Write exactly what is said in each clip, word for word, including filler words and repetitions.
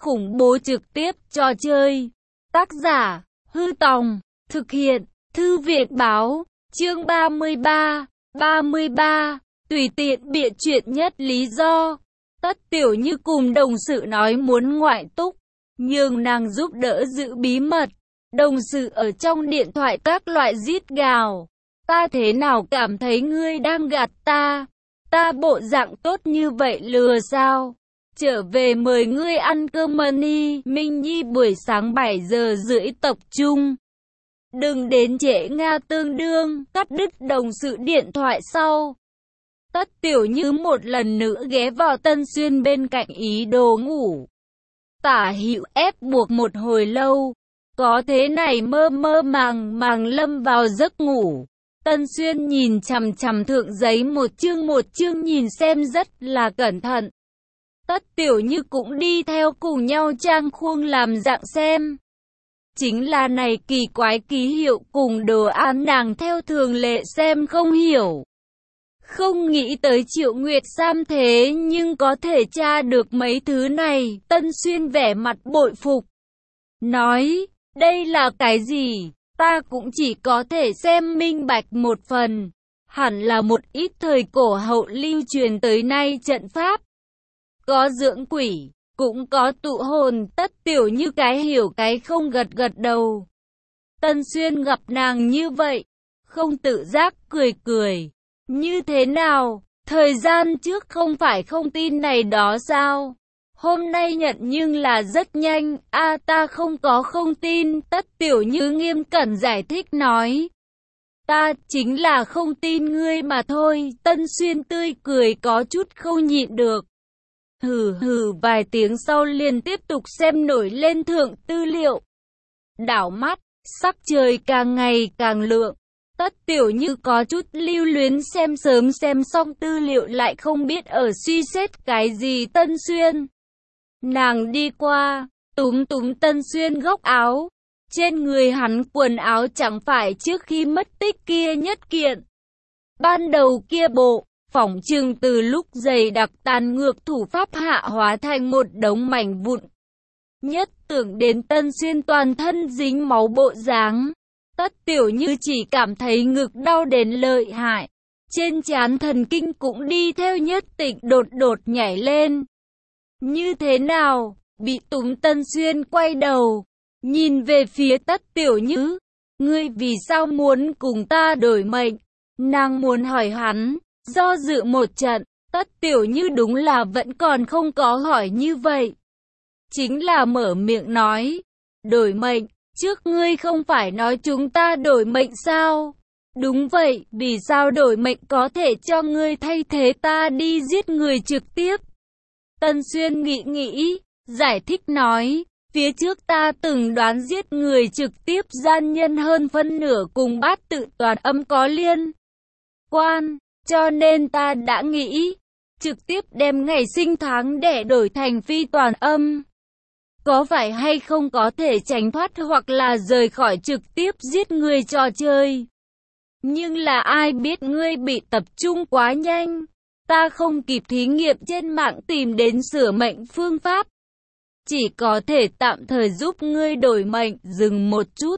khủng bố trực tiếp trò chơi. Tác giả, Hư Tòng, thực hiện, Thư viện báo, chương ba mươi ba, ba mươi ba, tùy tiện bịa chuyện nhất lý do. Tất Tiểu Như cùng đồng sự nói muốn ngoại túc, nhường nàng giúp đỡ giữ bí mật. Đồng sự ở trong điện thoại các loại rít gào. Ta thế nào cảm thấy ngươi đang gạt ta? Ta bộ dạng tốt như vậy lừa sao? Trở về mời ngươi ăn cơm money. Minh Nhi buổi sáng bảy giờ rưỡi tập trung. Đừng đến trễ Nga tương đương. Cắt đứt đồng sự điện thoại sau. Tất Tiểu Như một lần nữa ghé vào Tân Xuyên bên cạnh ý đồ ngủ. Tả Hữu ép buộc một hồi lâu. Có thế này mơ mơ màng màng lâm vào giấc ngủ. Tân Xuyên nhìn chằm chằm thượng giấy một chương một chương nhìn xem rất là cẩn thận. Tất Tiểu Như cũng đi theo cùng nhau trang khuôn làm dạng xem. Chính là này kỳ quái ký hiệu cùng đồ án nàng theo thường lệ xem không hiểu. Không nghĩ tới Triệu Nguyệt Sam thế nhưng có thể tra được mấy thứ này. Tân Xuyên vẻ mặt bội phục. Nói, đây là cái gì? Ta cũng chỉ có thể xem minh bạch một phần. Hẳn là một ít thời cổ hậu lưu truyền tới nay trận pháp. Có dưỡng quỷ, cũng có tụ hồn. Tất Tiểu Như cái hiểu cái không gật gật đầu. Tân Xuyên gặp nàng như vậy, không tự giác cười cười. Như thế nào? Thời gian trước không phải không tin này đó sao? Hôm nay nhận nhưng là rất nhanh. A à, ta không có không tin. Tất Tiểu Như nghiêm cẩn giải thích nói. Ta chính là không tin ngươi mà thôi. Tân Xuyên tươi cười có chút không nhịn được. Hừ hừ vài tiếng sau liền tiếp tục xem nổi lên thượng tư liệu. Đảo mắt, sắc trời càng ngày càng lượng. Tất Tiểu Như có chút lưu luyến xem sớm xem xong tư liệu lại không biết ở suy xét cái gì. Tân Xuyên. Nàng đi qua, túm túm Tân Xuyên góc áo. Trên người hắn quần áo chẳng phải trước khi mất tích kia nhất kiện. Ban đầu kia bộ, phỏng chừng từ lúc dày đặc tàn ngược thủ pháp hạ hóa thành một đống mảnh vụn. Nhất tưởng đến Tân Xuyên toàn thân dính máu bộ dáng. Tất Tiểu Như chỉ cảm thấy ngực đau đến lợi hại. Trên trán thần kinh cũng đi theo nhất tịch đột đột nhảy lên. Như thế nào? Bị túm Tân Xuyên quay đầu. Nhìn về phía Tất Tiểu Như. Ngươi vì sao muốn cùng ta đổi mệnh? Nàng muốn hỏi hắn. Do dự một trận. Tất Tiểu Như đúng là vẫn còn không có hỏi như vậy. Chính là mở miệng nói. Đổi mệnh. Trước ngươi không phải nói chúng ta đổi mệnh sao? Đúng vậy, vì sao đổi mệnh có thể cho ngươi thay thế ta đi giết người trực tiếp? Tân Xuyên nghĩ nghĩ, giải thích nói, phía trước ta từng đoán giết người trực tiếp gian nhân hơn phân nửa cùng bát tự toàn âm có liên quan, cho nên ta đã nghĩ, trực tiếp đem ngày sinh tháng để đổi thành phi toàn âm. Có phải hay không có thể tránh thoát hoặc là rời khỏi trực tiếp giết người trò chơi. Nhưng là ai biết ngươi bị tập trung quá nhanh. Ta không kịp thí nghiệm trên mạng tìm đến sửa mệnh phương pháp. Chỉ có thể tạm thời giúp ngươi đổi mệnh. Dừng một chút.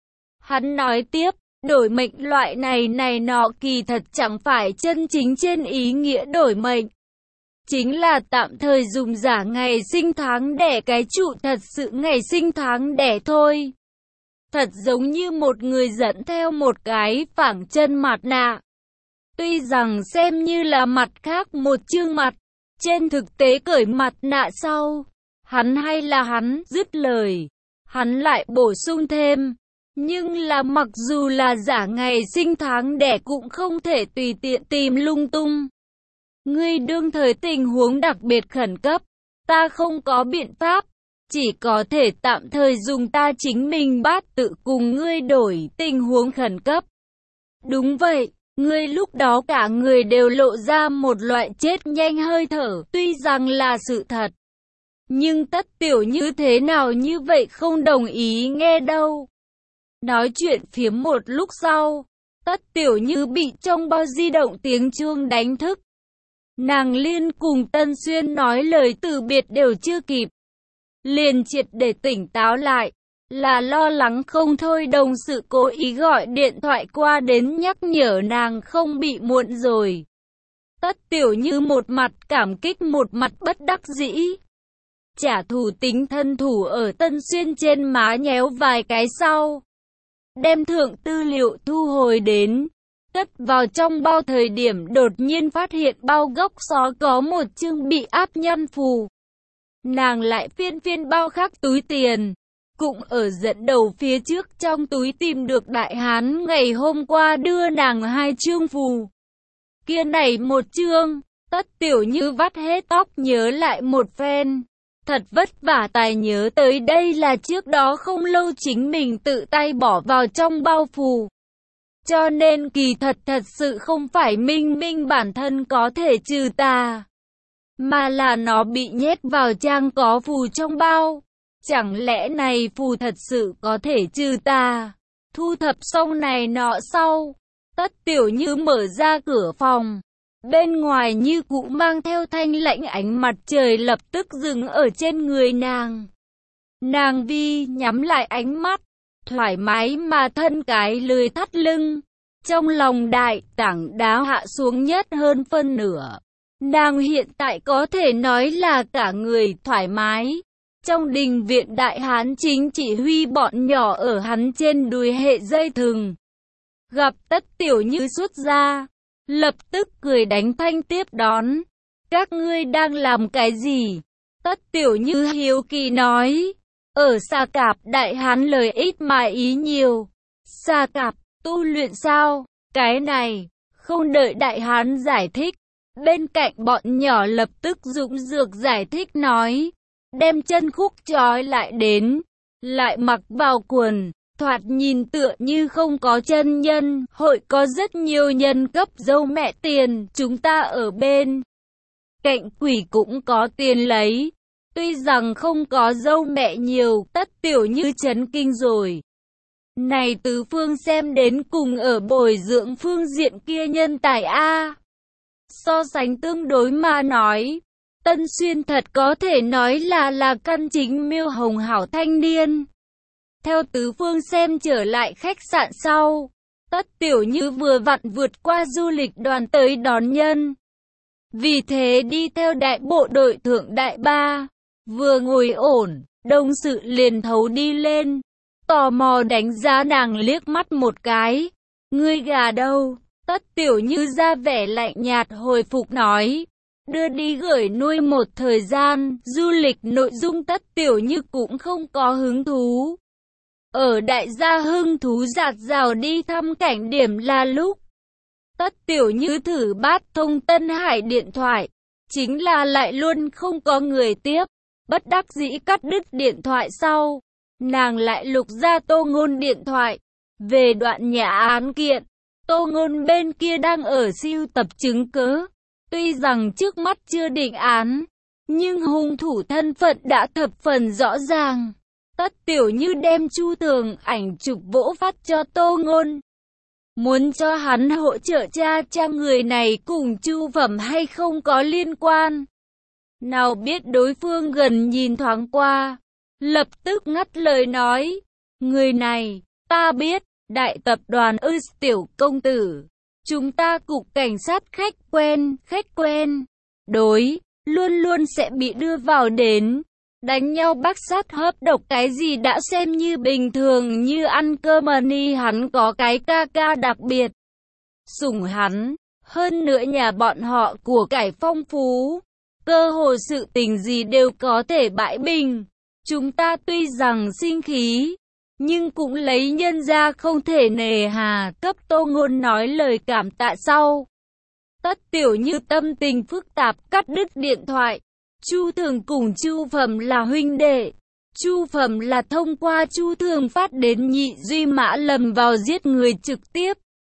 Hắn nói tiếp, đổi mệnh loại này này nọ kỳ thật chẳng phải chân chính trên ý nghĩa đổi mệnh. Chính là tạm thời dùng giả ngày sinh tháng đẻ cái trụ thật sự ngày sinh tháng đẻ thôi. Thật giống như một người dẫn theo một cái phẳng chân mặt nạ. Tuy rằng xem như là mặt khác một chương mặt, trên thực tế cởi mặt nạ sau. Hắn hay là hắn, dứt lời. Hắn lại bổ sung thêm. Nhưng là mặc dù là giả ngày sinh tháng đẻ cũng không thể tùy tiện tìm lung tung. Ngươi đương thời tình huống đặc biệt khẩn cấp, ta không có biện pháp, chỉ có thể tạm thời dùng ta chính mình bát tự cùng ngươi đổi tình huống khẩn cấp. Đúng vậy, ngươi lúc đó cả người đều lộ ra một loại chết nhanh hơi thở, tuy rằng là sự thật. Nhưng Tất Tiểu Như thế nào như vậy không đồng ý nghe đâu. Nói chuyện phiếm một lúc sau, Tất Tiểu Như bị trong bao di động tiếng chuông đánh thức. Nàng liên cùng Tân Xuyên nói lời từ biệt đều chưa kịp. liền triệt để tỉnh táo lại. Là lo lắng không thôi đồng sự cố ý gọi điện thoại qua đến nhắc nhở nàng không bị muộn rồi. Tất Tiểu Như một mặt cảm kích một mặt bất đắc dĩ. Trả thù tính thân thủ ở Tân Xuyên trên má nhéo vài cái sau. Đem thượng tư liệu thu hồi đến. Cất vào trong bao thời điểm đột nhiên phát hiện bao góc xó có một chương bị áp nhăn phù. Nàng lại phiên phiên bao khác túi tiền. Cũng ở dẫn đầu phía trước trong túi tìm được đại hán ngày hôm qua đưa nàng hai chương phù. Kia này một chương, Tất Tiểu Như vắt hết tóc nhớ lại một phen. Thật vất vả tài nhớ tới đây là trước đó không lâu chính mình tự tay bỏ vào trong bao phù. Cho nên kỳ thật thật sự không phải Minh Minh bản thân có thể trừ tà, mà là nó bị nhét vào trang có phù trong bao. Chẳng lẽ này phù thật sự có thể trừ tà? Thu thập xong này nọ sau, Tất Tiểu Như mở ra cửa phòng. Bên ngoài như cũ mang theo thanh lãnh ánh mặt trời lập tức dừng ở trên người nàng. Nàng vi nhắm lại ánh mắt, thoải mái mà thân cái lười thắt lưng. Trong lòng đại tảng đá hạ xuống nhất hơn phân nửa. Nàng hiện tại có thể nói là cả người thoải mái. Trong đình viện đại hán chính chỉ huy bọn nhỏ ở hắn trên đùi hệ dây thừng. Gặp Tất Tiểu Như xuất ra, lập tức cười đánh thanh tiếp đón. Các ngươi đang làm cái gì? Tất Tiểu Như hiếu kỳ nói. Ở Sa Cạp đại hán lời ít mà ý nhiều. Sa Cạp, tu luyện sao? Cái này, không đợi đại hán giải thích. Bên cạnh bọn nhỏ lập tức dũng dược giải thích nói. Đem chân khúc trói lại đến, lại mặc vào quần, thoạt nhìn tựa như không có chân nhân. Hội có rất nhiều nhân cấp dâu mẹ tiền, chúng ta ở bên cạnh quỷ cũng có tiền lấy. Tuy rằng không có dâu mẹ nhiều, Tất Tiểu Như chấn kinh rồi. Này tứ phương xem đến cùng ở bồi dưỡng phương diện kia nhân tài A. So sánh tương đối mà nói, Tân Xuyên thật có thể nói là là căn chính miêu hồng hảo thanh niên. Theo tứ phương xem trở lại khách sạn sau, Tất Tiểu Như vừa vặn vượt qua du lịch đoàn tới đón nhân. Vì thế đi theo đại bộ đội thượng đại ba, vừa ngồi ổn, đồng sự liền thấu đi lên, tò mò đánh giá nàng liếc mắt một cái. Ngươi gà đâu? Tất Tiểu Như ra vẻ lạnh nhạt hồi phục nói. Đưa đi gửi nuôi một thời gian, du lịch nội dung Tất Tiểu Như cũng không có hứng thú. Ở đại gia hưng thú dạt dào đi thăm cảnh điểm là lúc Tất Tiểu Như thử bát thông Tân Hải điện thoại, chính là lại luôn không có người tiếp. Bất đắc dĩ cắt đứt điện thoại sau, nàng lại lục ra Tô Ngôn điện thoại. Về đoạn nhà án kiện, Tô Ngôn bên kia đang ở sưu tập chứng cứ. Tuy rằng trước mắt chưa định án, nhưng hung thủ thân phận đã thập phần rõ ràng. Tất Tiểu Như đem Chu Tường ảnh chụp vỗ phát cho Tô Ngôn, muốn cho hắn hỗ trợ tra tra người này cùng Chu Phẩm hay không có liên quan. Nào biết đối phương gần nhìn thoáng qua, lập tức ngắt lời nói. Người này, ta biết, đại tập đoàn ư Tiểu công tử. Chúng ta cục cảnh sát khách quen, khách quen. Đối, luôn luôn sẽ bị đưa vào đến. Đánh nhau bác sát hớp độc cái gì đã xem như bình thường, như ăn cơm ni. Hắn có cái ca ca đặc biệt sủng hắn. Hơn nữa nhà bọn họ của cải phong phú, cơ hồ sự tình gì đều có thể bãi bình. Chúng ta tuy rằng sinh khí, nhưng cũng lấy nhân ra không thể nề hà. Cấp Tô Ngôn nói lời cảm tạ sau, Tất Tiểu Như tâm tình phức tạp cắt đứt điện thoại. Chu Thường cùng Chu Phẩm là huynh đệ. Chu Phẩm là thông qua Chu Thường phát đến Nhị Duy Mã lầm vào giết người trực tiếp.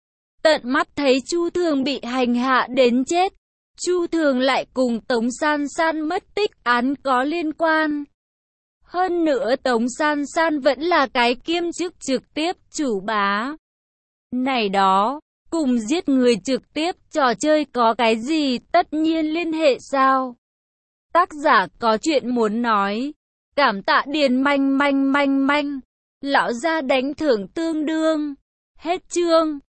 Tận mắt thấy Chu Thường bị hành hạ đến chết. Chu Thường lại cùng Tống San San mất tích án có liên quan. Hơn nữa Tống San San vẫn là cái kiêm chức trực tiếp chủ bá. Này đó, cùng giết người trực tiếp trò chơi có cái gì tất nhiên liên hệ sao? Tác giả có chuyện muốn nói. Cảm tạ Điền manh manh manh manh. Lão gia đánh thưởng tương đương. Hết chương.